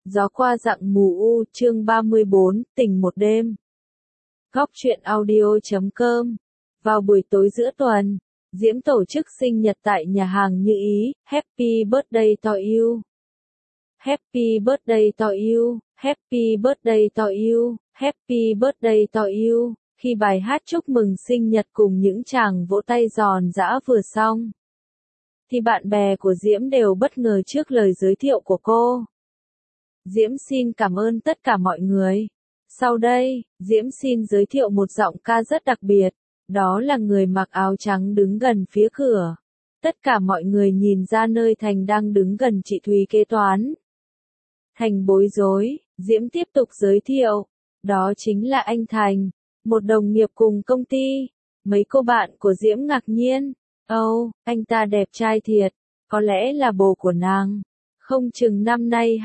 Gió qua dặng mù u, chương 34, tình một đêm. Góc truyện audio.com. Vào buổi tối giữa tuần, Diễm tổ chức sinh nhật tại nhà hàng Như Ý. Happy birthday to you. Happy birthday to you. Happy birthday to you. Happy birthday to you. Khi bài hát chúc mừng sinh nhật cùng những tràng vỗ tay giòn giã vừa xong, thì bạn bè của Diễm đều bất ngờ trước lời giới thiệu của cô. Diễm xin cảm ơn tất cả mọi người. Sau đây, Diễm xin giới thiệu một giọng ca rất đặc biệt, đó là người mặc áo trắng đứng gần phía cửa. Tất cả mọi người nhìn ra nơi Thành đang đứng gần chị Thùy kế toán. Thành bối rối, Diễm tiếp tục giới thiệu, đó chính là anh Thành, một đồng nghiệp cùng công ty. Mấy cô bạn của Diễm ngạc nhiên, anh ta đẹp trai thiệt, có lẽ là bồ của nàng. Không chừng năm nay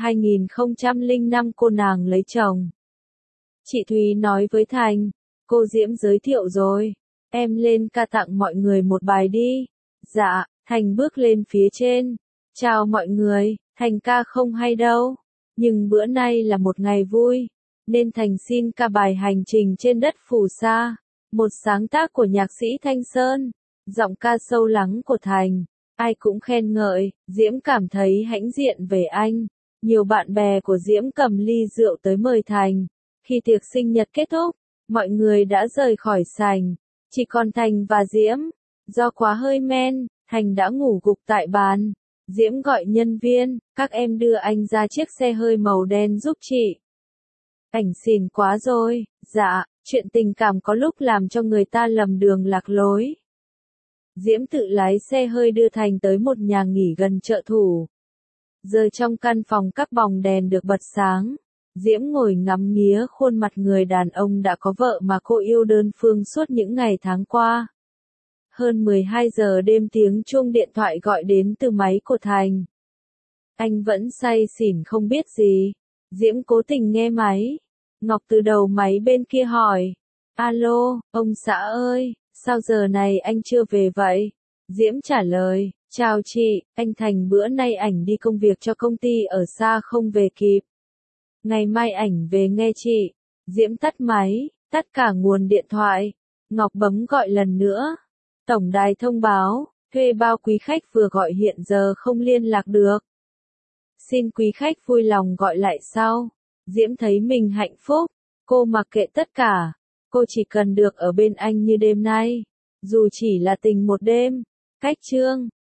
2005 cô nàng lấy chồng. Chị Thùy nói với Thành, cô Diễm giới thiệu rồi, em lên ca tặng mọi người một bài đi. Dạ, Thành bước lên phía trên. Chào mọi người, Thành ca không hay đâu, nhưng bữa nay là một ngày vui, nên Thành xin ca bài Hành trình trên đất phù sa, một sáng tác của nhạc sĩ Thanh Sơn. Giọng ca sâu lắng của Thành, ai cũng khen ngợi, Diễm cảm thấy hãnh diện về anh. Nhiều bạn bè của Diễm cầm ly rượu tới mời Thành. Khi tiệc sinh nhật kết thúc, mọi người đã rời khỏi sảnh, chỉ còn Thành và Diễm. Do quá hơi men, Thành đã ngủ gục tại bàn. Diễm gọi nhân viên, các em đưa anh ra chiếc xe hơi màu đen giúp chị. Ảnh xỉn quá rồi. Dạ, chuyện tình cảm có lúc làm cho người ta lầm đường lạc lối. Diễm tự lái xe hơi đưa Thành tới một nhà nghỉ gần chợ thủ. Giờ trong căn phòng các bóng đèn được bật sáng, Diễm ngồi ngắm nghía khuôn mặt người đàn ông đã có vợ mà cô yêu đơn phương suốt những ngày tháng qua. Hơn 12 giờ đêm tiếng chuông điện thoại gọi đến từ máy của Thành. Anh vẫn say xỉn không biết gì. Diễm cố tình nghe máy. Ngọc từ đầu máy bên kia hỏi. Alo, ông xã ơi, sao giờ này anh chưa về vậy? Diễm trả lời, chào chị, anh Thành bữa nay ảnh đi công việc cho công ty ở xa không về kịp. Ngày mai ảnh về nghe chị. Diễm tắt máy, tắt cả nguồn điện thoại. Ngọc bấm gọi lần nữa. Tổng đài thông báo, thuê bao quý khách vừa gọi hiện giờ không liên lạc được. Xin quý khách vui lòng gọi lại sau. Diễm thấy mình hạnh phúc, cô mặc kệ tất cả. Cô chỉ cần được ở bên anh như đêm nay, dù chỉ là tình một đêm. Cách chương